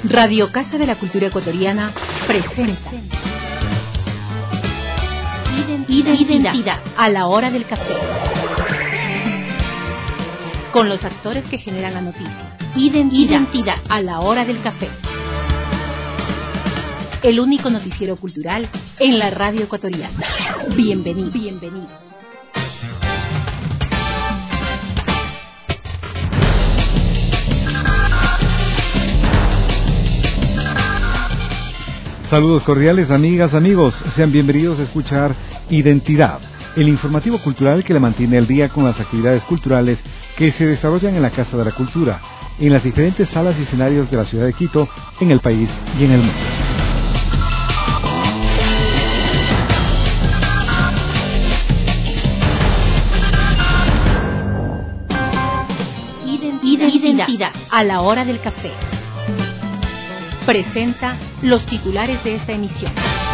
Radio Casa de la Cultura Ecuatoriana presenta Identidad a la hora del café. Con los actores que generan la noticia. Identidad a la hora del café. El único noticiero cultural en la radio ecuatoriana. Bienvenidos. Saludos cordiales, amigas, amigos. Sean bienvenidos a escuchar Identidad, el informativo cultural que le mantiene al día con las actividades culturales que se desarrollan en la Casa de la Cultura, en las diferentes salas y escenarios de la ciudad de Quito, en el país y en el mundo. Identidad a la hora del café. Presenta los titulares de esta emisión.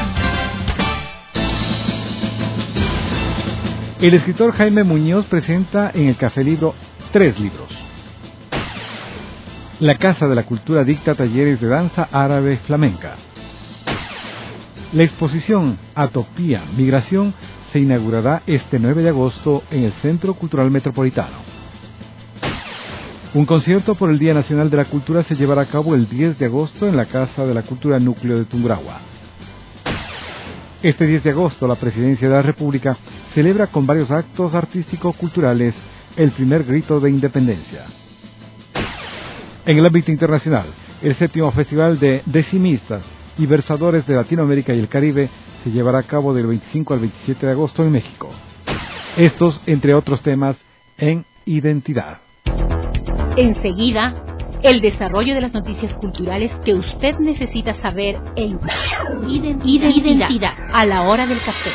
El escritor Jaime Muñoz presenta en el Café Libro 3 libros. La Casa de la Cultura dicta talleres de danza árabe flamenca. La exposición Atopía Migración se inaugurará este 9 de agosto en el Centro Cultural Metropolitano. Un concierto por el Día Nacional de la Cultura se llevará a cabo el 10 de agosto en la Casa de la Cultura Núcleo de Tungurahua. Este 10 de agosto la Presidencia de la República celebra con varios actos artístico-culturales el primer grito de independencia. En el ámbito internacional, el 7º Festival de Decimistas y Versadores de Latinoamérica y el Caribe se llevará a cabo del 25 al 27 de agosto en México. Estos, entre otros temas, en Identidad. Enseguida, el desarrollo de las noticias culturales que usted necesita saber en Identidad a la hora del café.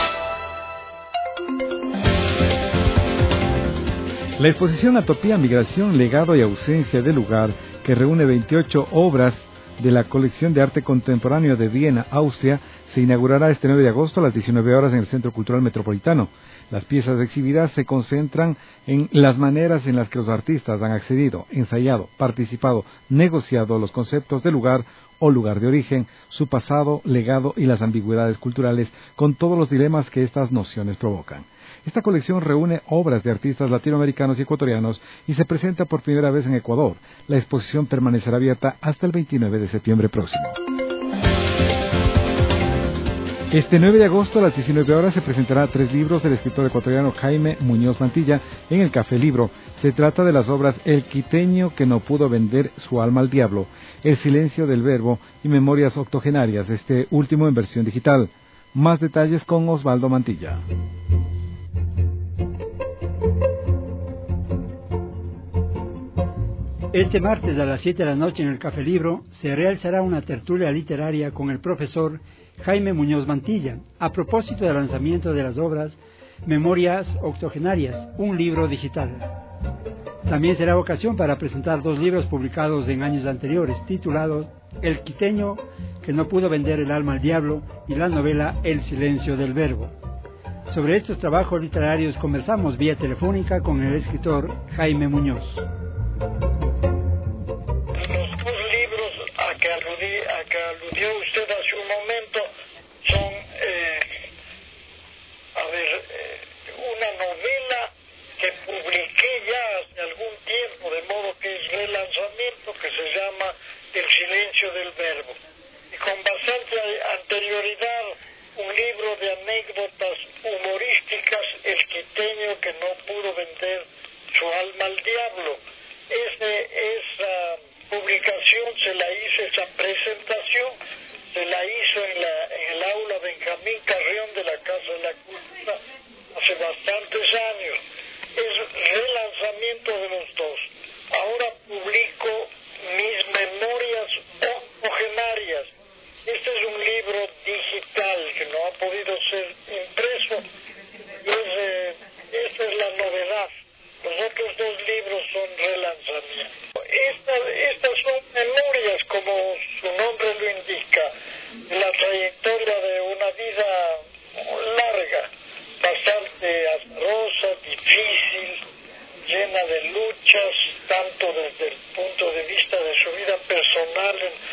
La exposición Atopía, Migración, Legado y Ausencia de Lugar, que reúne 28 obras de la colección de arte contemporáneo de Viena, Austria, se inaugurará este 9 de agosto a las 19 horas en el Centro Cultural Metropolitano. Las piezas exhibidas se concentran en las maneras en las que los artistas han accedido, ensayado, participado, negociado los conceptos de lugar o lugar de origen, su pasado, legado y las ambigüedades culturales, con todos los dilemas que estas nociones provocan. Esta colección reúne obras de artistas latinoamericanos y ecuatorianos y se presenta por primera vez en Ecuador. La exposición permanecerá abierta hasta el 29 de septiembre próximo. Este 9 de agosto a las 19 horas se presentará 3 libros del escritor ecuatoriano Jaime Muñoz Mantilla en el Café Libro. Se trata de las obras El quiteño que no pudo vender su alma al diablo, El silencio del verbo y Memorias octogenarias, este último en versión digital. Más detalles con Osvaldo Mantilla. Este martes a las 7 de la noche en el Café Libro se realizará una tertulia literaria con el profesor Jaime Muñoz Mantilla, a propósito del lanzamiento de las obras Memorias octogenarias, un libro digital. También será ocasión para presentar 2 libros publicados en años anteriores, titulados El quiteño que no pudo vender el alma al diablo y la novela El silencio del verbo. Sobre estos trabajos literarios conversamos vía telefónica con el escritor Jaime Muñoz. A que aludió usted hace un momento son una novela que publiqué ya hace algún tiempo, de modo que es relanzamiento, que se llama El silencio del verbo, y con bastante anterioridad un libro de anécdotas humorísticas, El quiteño que no pudo vender su alma al diablo. Esa publicación esa presentación se la hizo en el aula Benjamín Carrión de la Casa de la Cultura hace bastantes años. Es relanzamiento de los dos. Ahora publico mis Memorias octogenarias. Este es un libro digital que no ha podido ser impreso. Esta es la novedad. Los otros 2 libros son relanzamientos. Estas son memorias, como su nombre lo indica, de la trayectoria de una vida larga, bastante azarosa, difícil, llena de luchas, tanto desde el punto de vista de su vida personal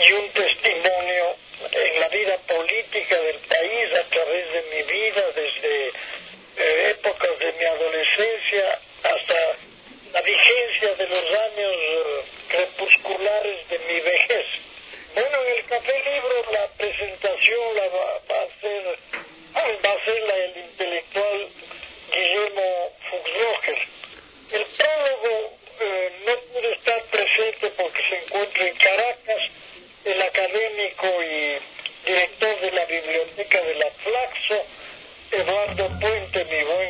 y un testimonio en la vida política del país a través de mi vida, desde épocas de mi adolescencia hasta la vigencia de los años crepusculares de mi vejez. Bueno, en el Café Libro la presentación va a hacerla el intelectual Guillermo Fuchsroger. El prólogo no puede estar presente porque se encuentra en Caracas el académico y director de la biblioteca de la Flaxo, Eduardo Puente, mi buen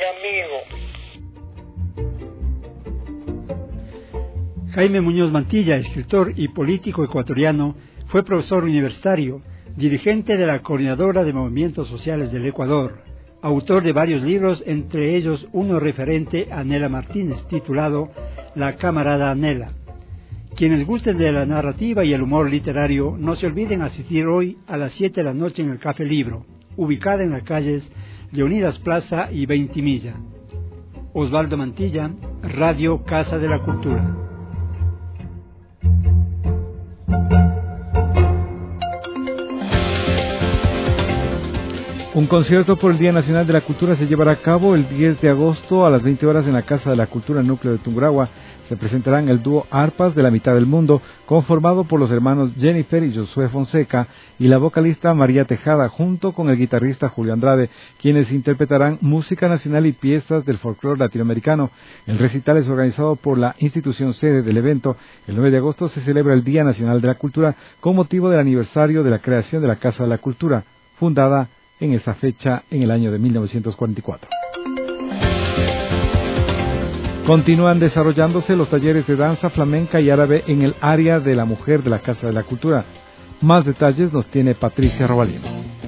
amigo. Jaime Muñoz Mantilla, escritor y político ecuatoriano, fue profesor universitario, dirigente de la Coordinadora de Movimientos Sociales del Ecuador, autor de varios libros, entre ellos uno referente a Nela Martínez, titulado La camarada Nela. Quienes gusten de la narrativa y el humor literario, no se olviden asistir hoy a las 7 de la noche en el Café Libro, ubicada en las calles Leonidas Plaza y Ventimilla. Osvaldo Mantilla, Radio Casa de la Cultura. Un concierto por el Día Nacional de la Cultura se llevará a cabo el 10 de agosto a las 20 horas en la Casa de la Cultura Núcleo de Tungurahua. Se presentarán el dúo Arpas de la Mitad del Mundo, conformado por los hermanos Jennifer y Josué Fonseca, y la vocalista María Tejada, junto con el guitarrista Julio Andrade, quienes interpretarán música nacional y piezas del folclore latinoamericano. El recital es organizado por la institución sede del evento. El 9 de agosto se celebra el Día Nacional de la Cultura, con motivo del aniversario de la creación de la Casa de la Cultura, fundada en esa fecha en el año de 1944. Continúan desarrollándose los talleres de danza flamenca y árabe en el área de la mujer de la Casa de la Cultura. Más detalles nos tiene Patricia Robalino.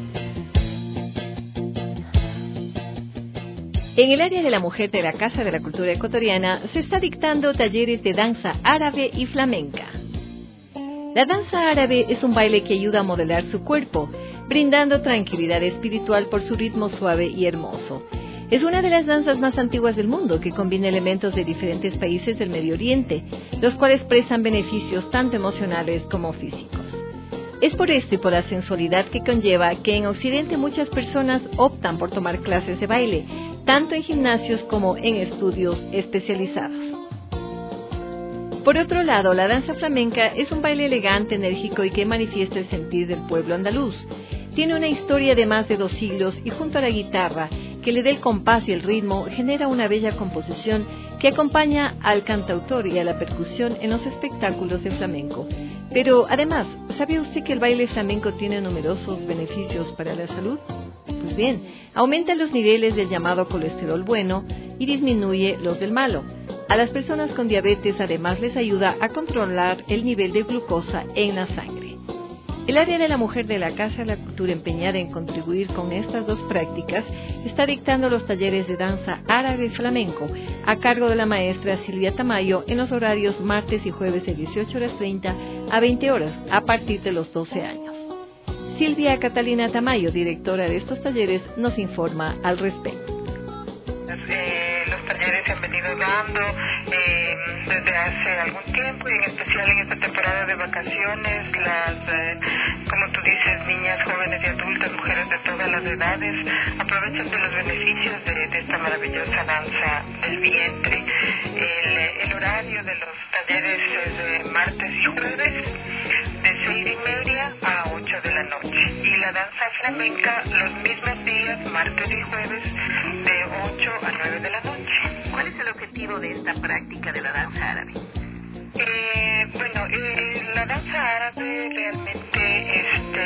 En el área de la mujer de la Casa de la Cultura ecuatoriana se está dictando talleres de danza árabe y flamenca. La danza árabe es un baile que ayuda a modelar su cuerpo, brindando tranquilidad espiritual por su ritmo suave y hermoso. Es una de las danzas más antiguas del mundo que combina elementos de diferentes países del Medio Oriente, los cuales prestan beneficios tanto emocionales como físicos. Es por esto y por la sensualidad que conlleva que en Occidente muchas personas optan por tomar clases de baile, tanto en gimnasios como en estudios especializados. Por otro lado, la danza flamenca es un baile elegante, enérgico y que manifiesta el sentir del pueblo andaluz. Tiene una historia de más de 2 siglos y junto a la guitarra, que le dé el compás y el ritmo, genera una bella composición que acompaña al cantautor y a la percusión en los espectáculos de flamenco. Pero además, ¿sabe usted que el baile flamenco tiene numerosos beneficios para la salud? Pues bien, aumenta los niveles del llamado colesterol bueno y disminuye los del malo. A las personas con diabetes además les ayuda a controlar el nivel de glucosa en la sangre. El área de la mujer de la Casa de la Cultura, empeñada en contribuir con estas dos prácticas, está dictando los talleres de danza árabe y flamenco a cargo de la maestra Silvia Tamayo en los horarios martes y jueves de 18:30 a 20 horas a partir de los 12 años. Silvia Catalina Tamayo, directora de estos talleres, nos informa al respecto. Los talleres se han venido dando desde hace algún tiempo y en especial en esta temporada de vacaciones como tú dices, niñas, jóvenes y adultas, mujeres de todas las edades aprovechan de los beneficios de esta maravillosa danza del vientre. El horario de los talleres es de martes y jueves de 6:30 a 8 de la noche y la danza flamenca los mismos días, martes y jueves, de 8 a 9 de la noche. ¿Cuál es el objetivo de esta práctica de la danza árabe? La danza árabe realmente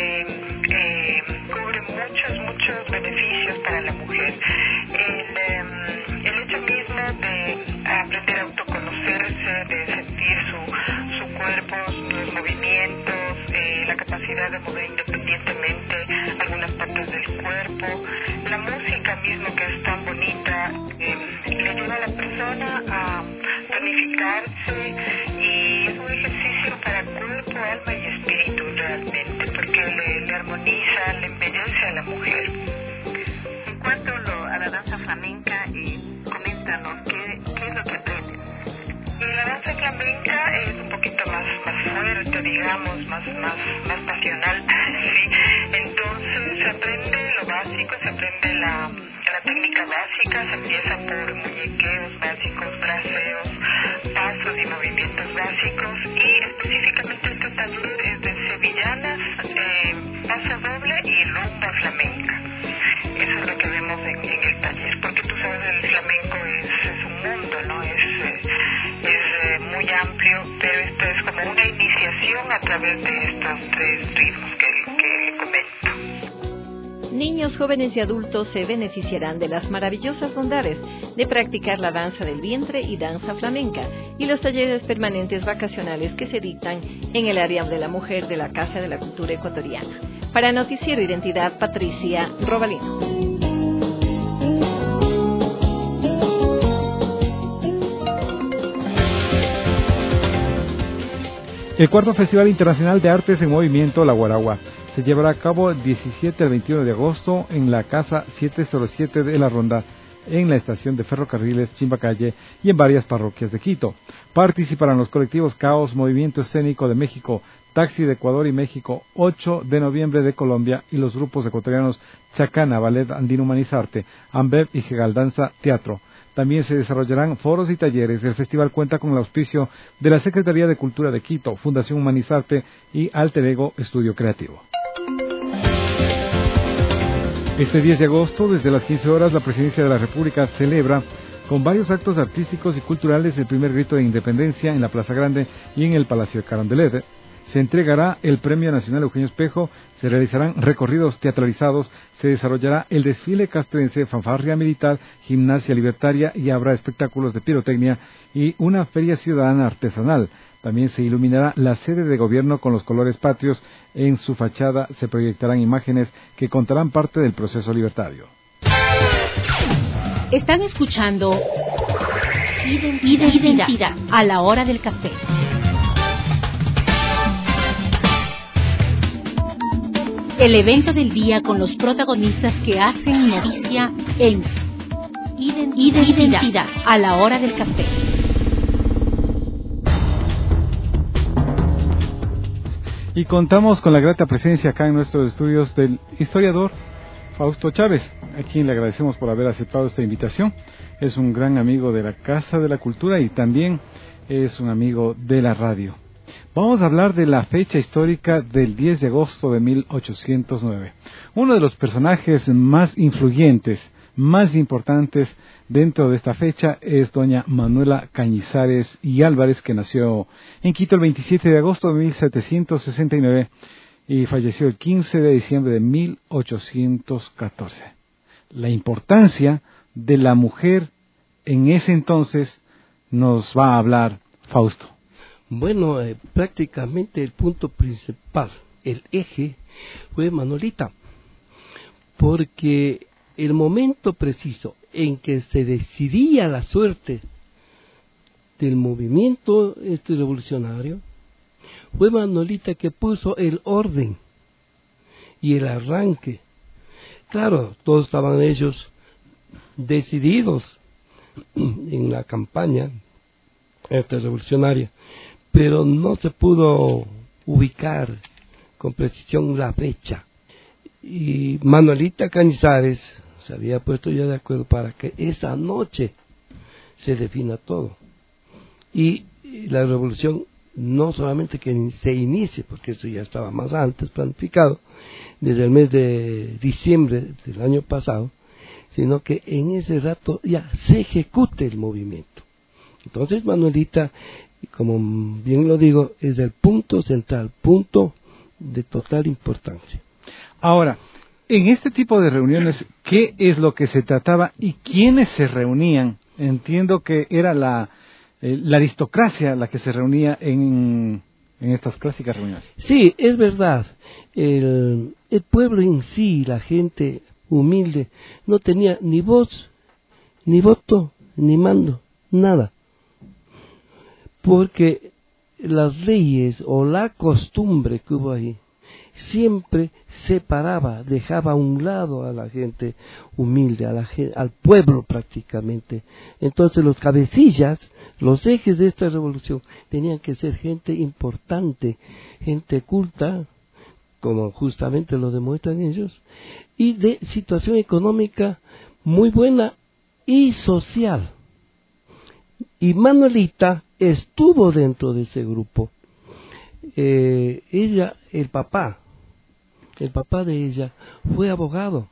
cubre muchos beneficios para la mujer. El hecho mismo de aprender a autoconocerse, de sentir su cuerpo, sus movimientos, la capacidad de mover independientemente algunas partes del cuerpo, la música mismo que es tan bonita, le lleva a la persona a tonificarse y es un ejercicio para cuerpo, alma y espíritu realmente, porque le armoniza, le embellece a la mujer. En cuanto a la danza flamenca, coméntanos qué es lo que aprenden. La danza flamenca es un poquito más fuerte, digamos, más pasional. Sí. Entonces se aprende lo básico, se aprende la técnica básica, se empieza por muñequeos básicos, braceos, pasos y movimientos básicos, y específicamente este taller es de sevillanas, paso doble y rumba flamenca. Eso es lo que vemos en el taller, porque tú sabes, el flamenco es un mundo, ¿no? Es muy amplio, pero esto es como una iniciación a través de estos 3 ritmos que comento. Niños, jóvenes y adultos se beneficiarán de las maravillosas bondades de practicar la danza del vientre y danza flamenca y los talleres permanentes vacacionales que se dictan en el área de la mujer de la Casa de la Cultura Ecuatoriana. Para Noticiero Identidad, Patricia Robalino. El cuarto Festival Internacional de Artes en Movimiento, La Guaragua, se llevará a cabo el 17 al 21 de agosto en la Casa 707 de La Ronda, en la estación de ferrocarriles Chimbacalle y en varias parroquias de Quito. Participarán los colectivos Caos, Movimiento Escénico de México, Taxi de Ecuador y México, 8 de noviembre de Colombia y los grupos ecuatorianos Chacana, Ballet Andino Humanizarte, Ambev y Jegal Danza Teatro. También se desarrollarán foros y talleres. El festival cuenta con el auspicio de la Secretaría de Cultura de Quito, Fundación Humanizarte y Alter Ego Estudio Creativo. Este 10 de agosto, desde las 15 horas, la Presidencia de la República celebra con varios actos artísticos y culturales el primer grito de independencia en la Plaza Grande y en el Palacio de Carondelet. Se entregará el Premio Nacional Eugenio Espejo, se realizarán recorridos teatralizados, se desarrollará el desfile castrense, fanfarria militar, gimnasia libertaria y habrá espectáculos de pirotecnia y una feria ciudadana artesanal. También se iluminará la sede de gobierno con los colores patrios. En su fachada se proyectarán imágenes que contarán parte del proceso libertario. Están escuchando Identidad a la hora del café. El evento del día con los protagonistas que hacen noticia en Identidad a la hora del café. Y contamos con la grata presencia acá en nuestros estudios del historiador Fausto Chávez, a quien le agradecemos por haber aceptado esta invitación. Es un gran amigo de la Casa de la Cultura y también es un amigo de la radio. Vamos a hablar de la fecha histórica del 10 de agosto de 1809. Uno de los personajes más influyentes, más importantes dentro de esta fecha es doña Manuela Cañizares y Álvarez, que nació en Quito el 27 de agosto de 1769 y falleció el 15 de diciembre de 1814. La importancia de la mujer en ese entonces nos va a hablar Fausto. Bueno, prácticamente el punto principal, el eje, fue Manolita, porque el momento preciso en que se decidía la suerte del movimiento revolucionario, fue Manolita que puso el orden y el arranque. Claro, todos estaban ellos decididos en la campaña revolucionaria, pero no se pudo ubicar con precisión la fecha. Y Manuelita Cañizares se había puesto ya de acuerdo para que esa noche se defina todo. Y la revolución no solamente que se inicie, porque eso ya estaba más antes planificado, desde el mes de diciembre del año pasado, sino que en ese rato ya se ejecute el movimiento. Entonces Manuelita, como bien lo digo, es el punto central, punto de total importancia. Ahora, en este tipo de reuniones, ¿qué es lo que se trataba y quiénes se reunían? Entiendo que era la aristocracia la que se reunía en estas clásicas reuniones. Sí, es verdad. El pueblo en sí, la gente humilde, no tenía ni voz, ni voto, ni mando, nada. Porque las leyes o la costumbre que hubo ahí siempre separaba, dejaba a un lado a la gente humilde, al pueblo prácticamente. Entonces los cabecillas, los ejes de esta revolución tenían que ser gente importante, gente culta, como justamente lo demuestran ellos, y de situación económica muy buena y social. Y Manuelita estuvo dentro de ese grupo. Ella, el papá de ella fue abogado.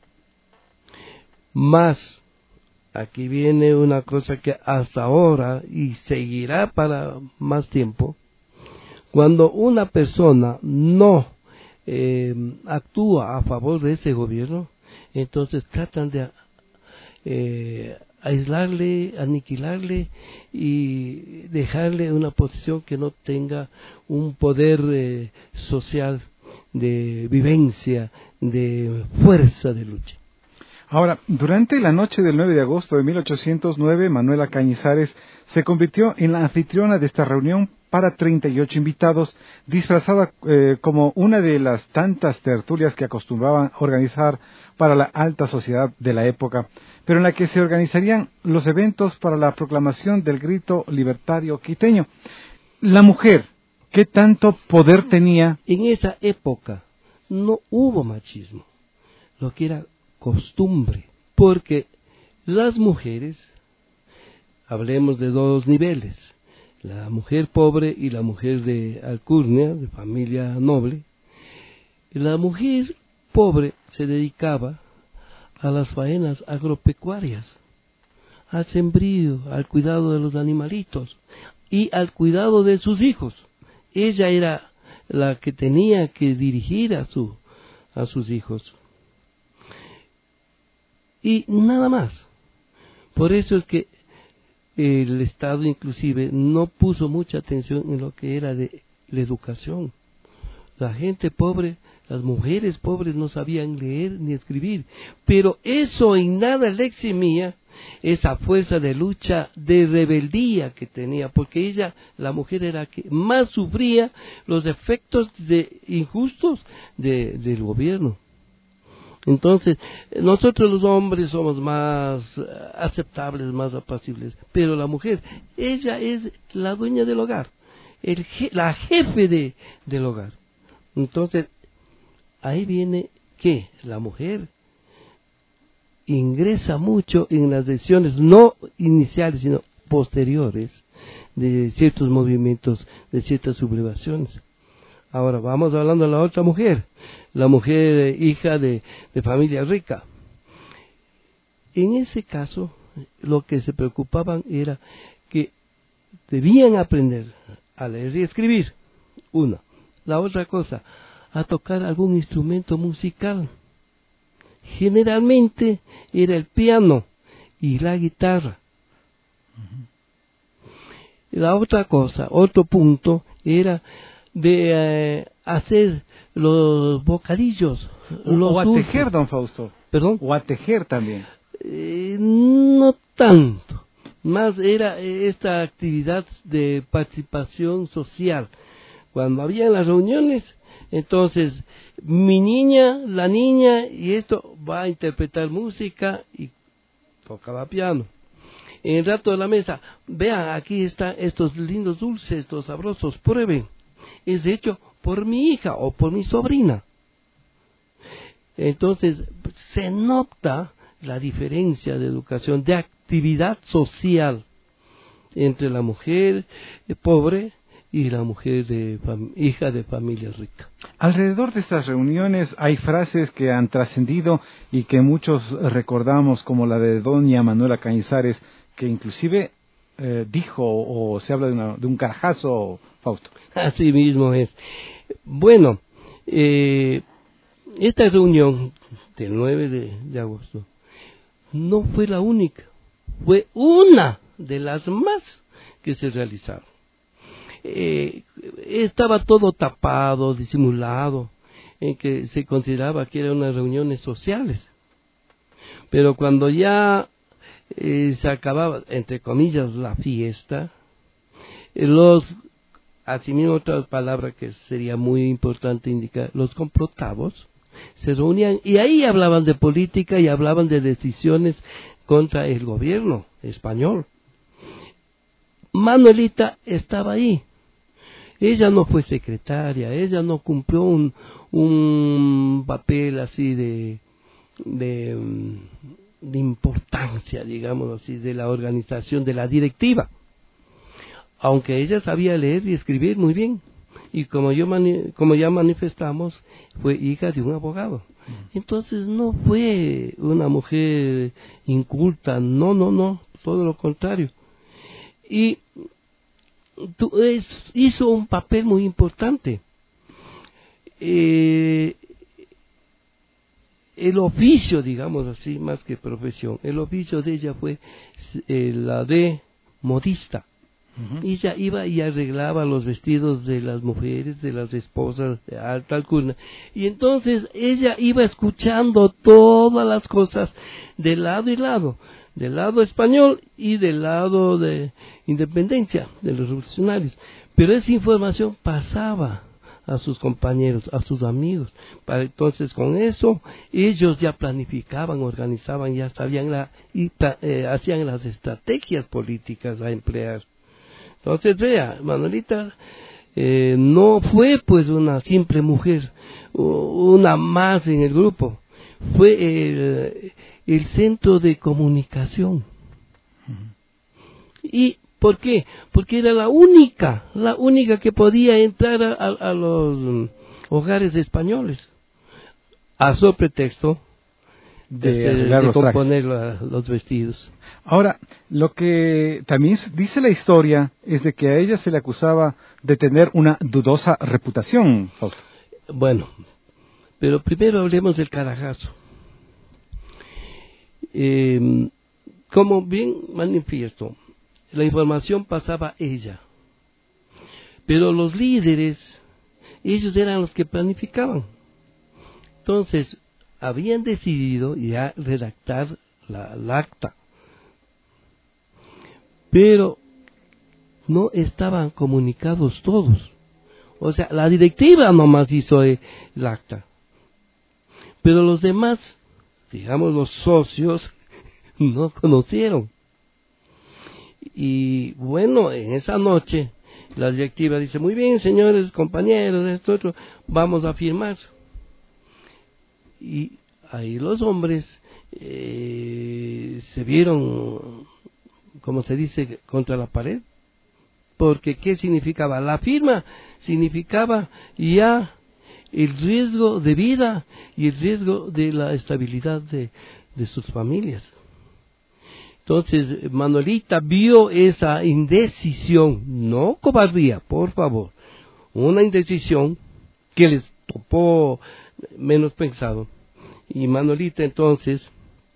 Más, aquí viene una cosa que hasta ahora y seguirá para más tiempo, cuando una persona no actúa a favor de ese gobierno, entonces tratan de aislarle, aniquilarle y dejarle una posición que no tenga un poder social de vivencia, de fuerza de lucha. Ahora, durante la noche del 9 de agosto de 1809, Manuela Cañizares se convirtió en la anfitriona de esta reunión para 38 invitados, disfrazada como una de las tantas tertulias que acostumbraban organizar para la alta sociedad de la época, pero en la que se organizarían los eventos para la proclamación del grito libertario quiteño. La mujer, ¿qué tanto poder tenía? En esa época no hubo machismo, lo que era costumbre, porque las mujeres, hablemos de dos niveles, la mujer pobre y la mujer de alcurnia, de familia noble. La mujer pobre se dedicaba a las faenas agropecuarias, al sembrío, al cuidado de los animalitos y al cuidado de sus hijos. Ella era la que tenía que dirigir a sus hijos. Y nada más. Por eso es que el Estado inclusive no puso mucha atención en lo que era de la educación. La gente pobre, las mujeres pobres no sabían leer ni escribir, pero eso en nada le eximía esa fuerza de lucha, de rebeldía que tenía, porque ella, la mujer, era la que más sufría los efectos injustos del gobierno. Entonces, nosotros los hombres somos más aceptables, más apacibles, pero la mujer, ella es la dueña del hogar, la jefe del hogar. Entonces, ahí viene que la mujer ingresa mucho en las decisiones, no iniciales, sino posteriores, de ciertos movimientos, de ciertas sublevaciones. Ahora vamos hablando de la otra mujer, la mujer hija de familia rica. En ese caso, lo que se preocupaban era que debían aprender a leer y escribir, una. La otra cosa, a tocar algún instrumento musical. Generalmente era el piano y la guitarra. La otra cosa, otro punto, era de hacer los bocadillos, o a tejer, don Fausto. ¿Perdón? O a tejer también. No tanto, más era esta actividad de participación social. Cuando había las reuniones, entonces la niña, y esto va a interpretar música y tocaba piano. En el rato de la mesa, vean, aquí están estos lindos dulces, estos sabrosos, prueben. Es hecho por mi hija o por mi sobrina. Entonces, se nota la diferencia de educación, de actividad social entre la mujer pobre y la mujer hija de familia rica. Alrededor de estas reuniones hay frases que han trascendido y que muchos recordamos, como la de doña Manuela Cañizares, que inclusive dijo, o se habla de un carajazo, Fausto. Así mismo es. Bueno, esta reunión del 9 de agosto no fue la única, fue una de las más que se realizaron. Estaba todo tapado, disimulado, en que se consideraba que eran unas reuniones sociales. Pero cuando ya se acababa, entre comillas, la fiesta, los asimismo otra palabra que sería muy importante indicar, los complotados se reunían y ahí hablaban de política y hablaban de decisiones contra el gobierno español. Manuelita estaba ahí. Ella no fue secretaria, ella no cumplió un papel así de importancia, digamos así, de la organización, de la directiva. Aunque ella sabía leer y escribir muy bien. Y como ya manifestamos, fue hija de un abogado. Entonces no fue una mujer inculta, no, todo lo contrario. Y hizo un papel muy importante. El oficio, digamos así, más que profesión, el oficio de ella fue la de modista. Ella iba y arreglaba los vestidos de las mujeres, de las esposas de alta alcurnia. Y entonces ella iba escuchando todas las cosas de lado y lado, del lado español y del lado de independencia, de los revolucionarios. Pero esa información pasaba a sus compañeros, a sus amigos. Entonces con eso ellos ya planificaban, organizaban, ya sabían hacían las estrategias políticas a emplear. Entonces vea, Manuelita no fue pues una simple mujer, una más en el grupo, fue el centro de comunicación. ¿Y por qué? Porque era la única que podía entrar a los hogares españoles, a su pretexto de componer los vestidos. Ahora, lo que también dice la historia es de que a ella se le acusaba de tener una dudosa reputación, Fausto. Bueno, pero primero hablemos del Carajazo. Como bien manifiesto, la información pasaba a ella, pero los líderes, ellos eran los que planificaban. Entonces, habían decidido ya redactar la acta, pero no estaban comunicados todos. O sea, la directiva nomás hizo el acta, pero los demás, digamos los socios, no conocieron. Y bueno, en esa noche la directiva dice, muy bien señores, compañeros, esto, otro, vamos a firmar. Y ahí los hombres se vieron, como se dice, contra la pared, porque ¿qué significaba? La firma significaba ya el riesgo de vida y el riesgo de la estabilidad de sus familias. Entonces Manuelita vio esa indecisión, no cobardía, por favor, una indecisión que les topó menos pensado. Y Manuelita entonces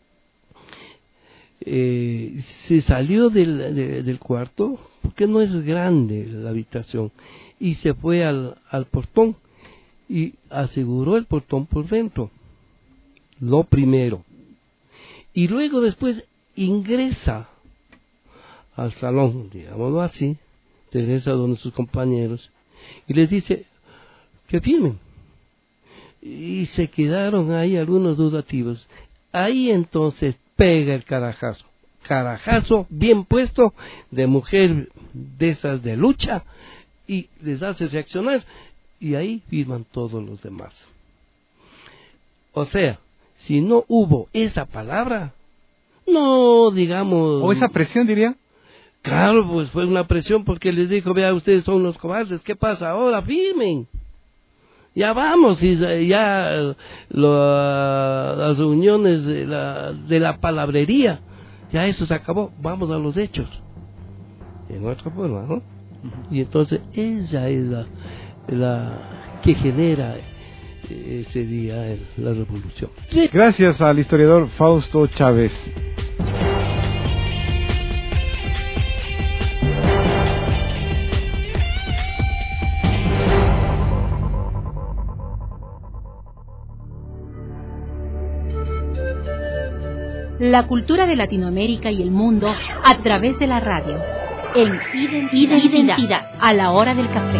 se salió del cuarto, porque no es grande la habitación, y se fue al portón y aseguró el portón por dentro, lo primero. Y luego después ingresa al salón, digámoslo así, regresa donde sus compañeros y les dice que firmen. Y se quedaron ahí algunos dudativos. Ahí entonces pega el carajazo bien puesto, de mujer de esas de lucha, y les hace reaccionar, y ahí firman todos los demás. O sea, si no hubo esa palabra, no, digamos... ¿O esa presión, diría? Claro, pues fue una presión, porque les dijo, vea, ustedes son los cobardes, ¿qué pasa ahora? Firmen. Ya vamos, y ya las reuniones de la palabrería, ya eso se acabó, vamos a los hechos. En otra forma, ¿no? Y entonces ella es la que genera ese día la revolución. Gracias al historiador Fausto Chávez. La cultura de Latinoamérica y el mundo a través de la radio. en Identidad a la hora del café.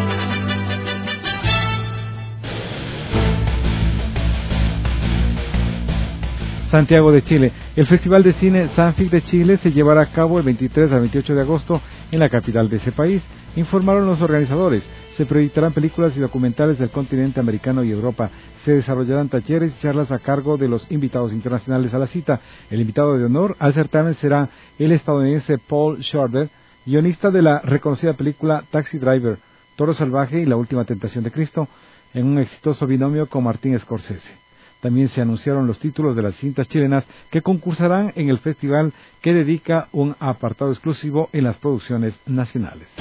Santiago de Chile. El Festival de Cine Sanfic de Chile se llevará a cabo el 23 al 28 de agosto en la capital de ese país, informaron los organizadores. Se proyectarán películas y documentales del continente americano y Europa. Se desarrollarán talleres y charlas a cargo de los invitados internacionales a la cita. El invitado de honor al certamen será el estadounidense Paul Schrader, guionista de la reconocida película Taxi Driver, Toro Salvaje y La Última Tentación de Cristo, en un exitoso binomio con Martin Scorsese. También se anunciaron los títulos de las cintas chilenas que concursarán en el festival, que dedica un apartado exclusivo en las producciones nacionales.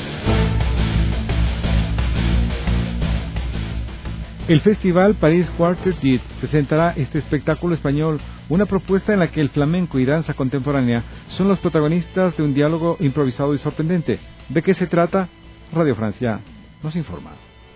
El Festival Paris Quarter d'It presentará este espectáculo español, una propuesta en la que el flamenco y danza contemporánea son los protagonistas de un diálogo improvisado y sorprendente. ¿De qué se trata? Radio Francia nos informa.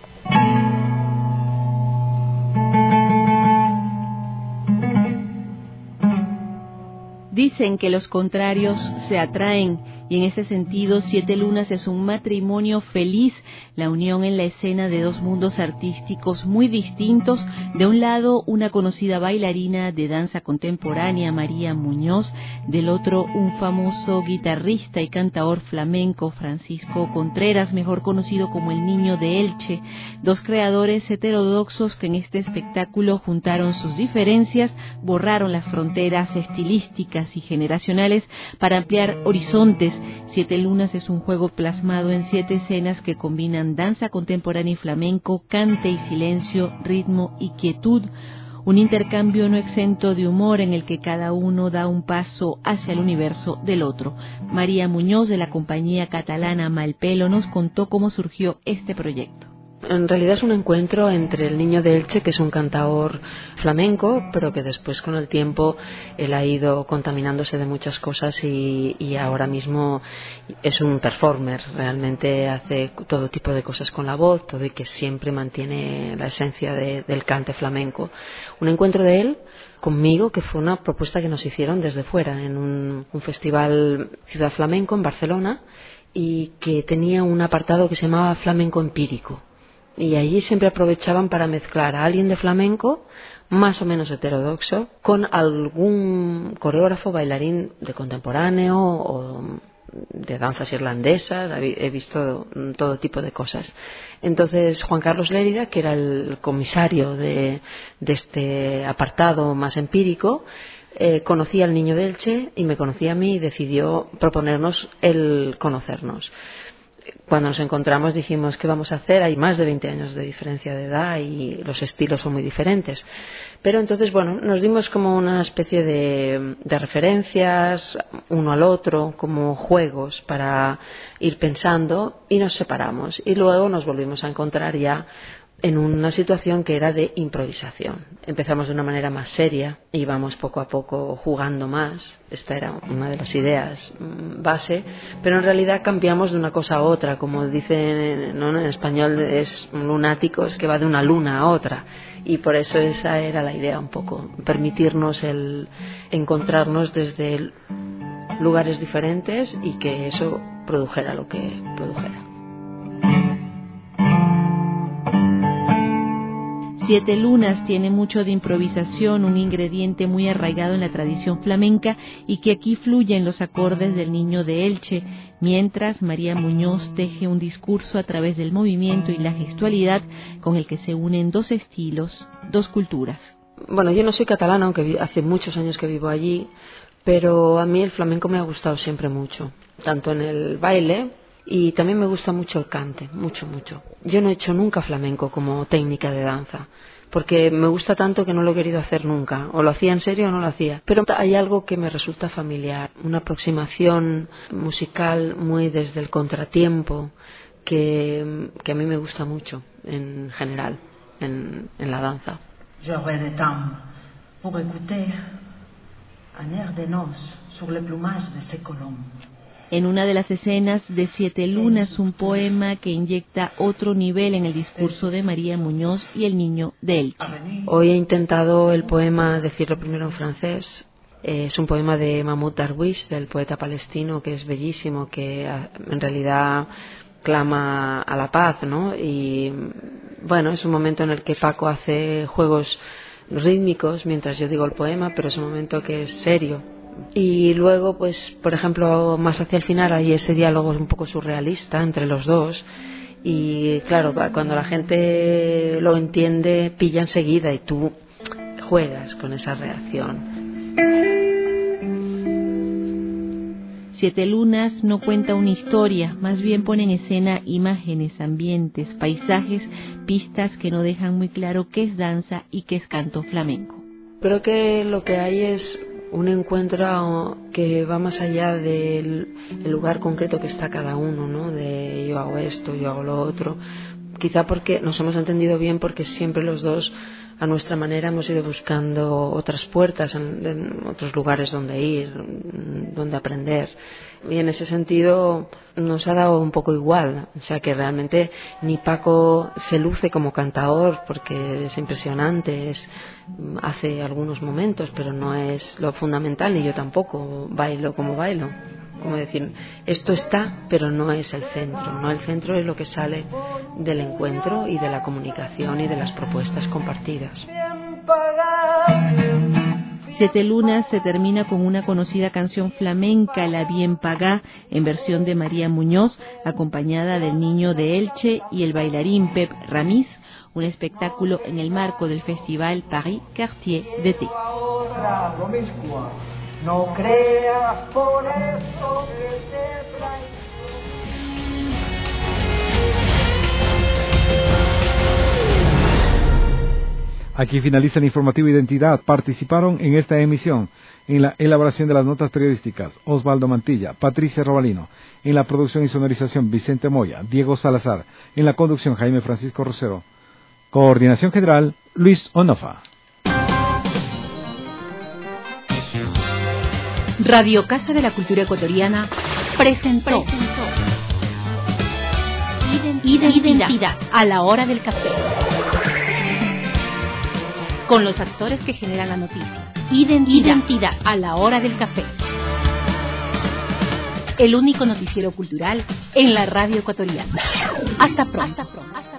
Dicen que los contrarios se atraen, y en ese sentido 7 Lunas es un matrimonio feliz, la unión en la escena de dos mundos artísticos muy distintos. De un lado, una conocida bailarina de danza contemporánea, María Muñoz; del otro, un famoso guitarrista y cantador flamenco, Francisco Contreras, mejor conocido como el Niño de Elche. Dos creadores heterodoxos que en este espectáculo juntaron sus diferencias, borraron las fronteras estilísticas y generacionales para ampliar horizontes. 7 Lunas es un juego plasmado en 7 escenas que combinan danza contemporánea y flamenco, cante y silencio, ritmo y quietud. Un intercambio no exento de humor en el que cada uno da un paso hacia el universo del otro. María Muñoz, de la compañía catalana Malpelo, nos contó cómo surgió este proyecto. En realidad es un encuentro entre el Niño de Elche, que es un cantador flamenco, pero que después con el tiempo él ha ido contaminándose de muchas cosas y ahora mismo es un performer. Realmente hace todo tipo de cosas con la voz, todo, y que siempre mantiene la esencia del cante flamenco. Un encuentro de él conmigo, que fue una propuesta que nos hicieron desde fuera en un festival Ciudad Flamenco en Barcelona, y que tenía un apartado que se llamaba Flamenco Empírico. Y allí siempre aprovechaban para mezclar a alguien de flamenco, más o menos heterodoxo, con algún coreógrafo, bailarín de contemporáneo o de danzas irlandesas. He visto todo tipo de cosas. Entonces Juan Carlos Lérida, que era el comisario de este apartado más empírico, conocía al Niño de Elche y me conocía a mí, y decidió proponernos el conocernos. Cuando nos encontramos dijimos, ¿qué vamos a hacer? Hay más de 20 años de diferencia de edad y los estilos son muy diferentes. Pero entonces, bueno, nos dimos como una especie de referencias uno al otro, como juegos para ir pensando, y nos separamos. Y luego nos volvimos a encontrar ya en una situación que era de improvisación. Empezamos de una manera más seria y íbamos poco a poco jugando más. Esta era una de las ideas base, pero en realidad cambiamos de una cosa a otra. Como dicen, ¿no?, en español es lunáticos, que va de una luna a otra, y por eso esa era la idea un poco, permitirnos el encontrarnos desde lugares diferentes y que eso produjera lo que produjera. 7 Lunas tiene mucho de improvisación, un ingrediente muy arraigado en la tradición flamenca y que aquí fluye en los acordes del Niño de Elche, mientras María Muñoz teje un discurso a través del movimiento y la gestualidad con el que se unen dos estilos, dos culturas. Bueno, yo no soy catalana, aunque hace muchos años que vivo allí, pero a mí el flamenco me ha gustado siempre mucho, tanto en el baile, y también me gusta mucho el cante, mucho, mucho. Yo no he hecho nunca flamenco como técnica de danza, porque me gusta tanto que no lo he querido hacer nunca. O lo hacía en serio o no lo hacía. Pero hay algo que me resulta familiar, una aproximación musical muy desde el contratiempo, que a mí me gusta mucho en general, en la danza. J'aurais des temps pour écouter un air de noces sur le plumage de ces colombes. En una de las escenas de 7 Lunas, un poema que inyecta otro nivel en el discurso de María Muñoz y el Niño de Elche. Hoy he intentado el poema decirlo primero en francés. Es un poema de Mahmoud Darwish, del poeta palestino, que es bellísimo, que en realidad clama a la paz, ¿no? Y bueno, es un momento en el que Paco hace juegos rítmicos mientras yo digo el poema, pero es un momento que es serio. Y luego, pues, por ejemplo, más hacia el final hay ese diálogo un poco surrealista entre los dos. Y claro, cuando la gente lo entiende, pilla enseguida y tú juegas con esa reacción. Siete Lunas no cuenta una historia, más bien pone en escena imágenes, ambientes, paisajes, pistas que no dejan muy claro qué es danza y qué es canto flamenco. Creo que lo que hay es un encuentro que va más allá del lugar concreto que está cada uno, ¿no? De yo hago esto, yo hago lo otro. Quizá porque nos hemos entendido bien, porque siempre los dos a nuestra manera hemos ido buscando otras puertas, en otros lugares donde ir, donde aprender. Y en ese sentido nos ha dado un poco igual. O sea que realmente ni Paco se luce como cantador, porque es impresionante, hace algunos momentos, pero no es lo fundamental, ni yo tampoco bailo como bailo. Como decir, esto está, pero no es el centro, ¿no? El centro es lo que sale del encuentro y de la comunicación y de las propuestas compartidas. Siete Lunas se termina con una conocida canción flamenca, La Bien Pagá, en versión de María Muñoz, acompañada del Niño de Elche y el bailarín Pep Ramis, un espectáculo en el marco del festival Paris Quartier d'été. No creas por eso que te traigo. Aquí finaliza el informativo Identidad. Participaron en esta emisión, en la elaboración de las notas periodísticas, Osvaldo Mantilla, Patricia Robalino, en la producción y sonorización, Vicente Moya, Diego Salazar, en la conducción, Jaime Francisco Rosero, coordinación general, Luis Onofa. Radio Casa de la Cultura Ecuatoriana presentó Identidad a la hora del café, con los actores que generan la noticia. Identidad a la hora del café, el único noticiero cultural en la radio ecuatoriana. Hasta pronto.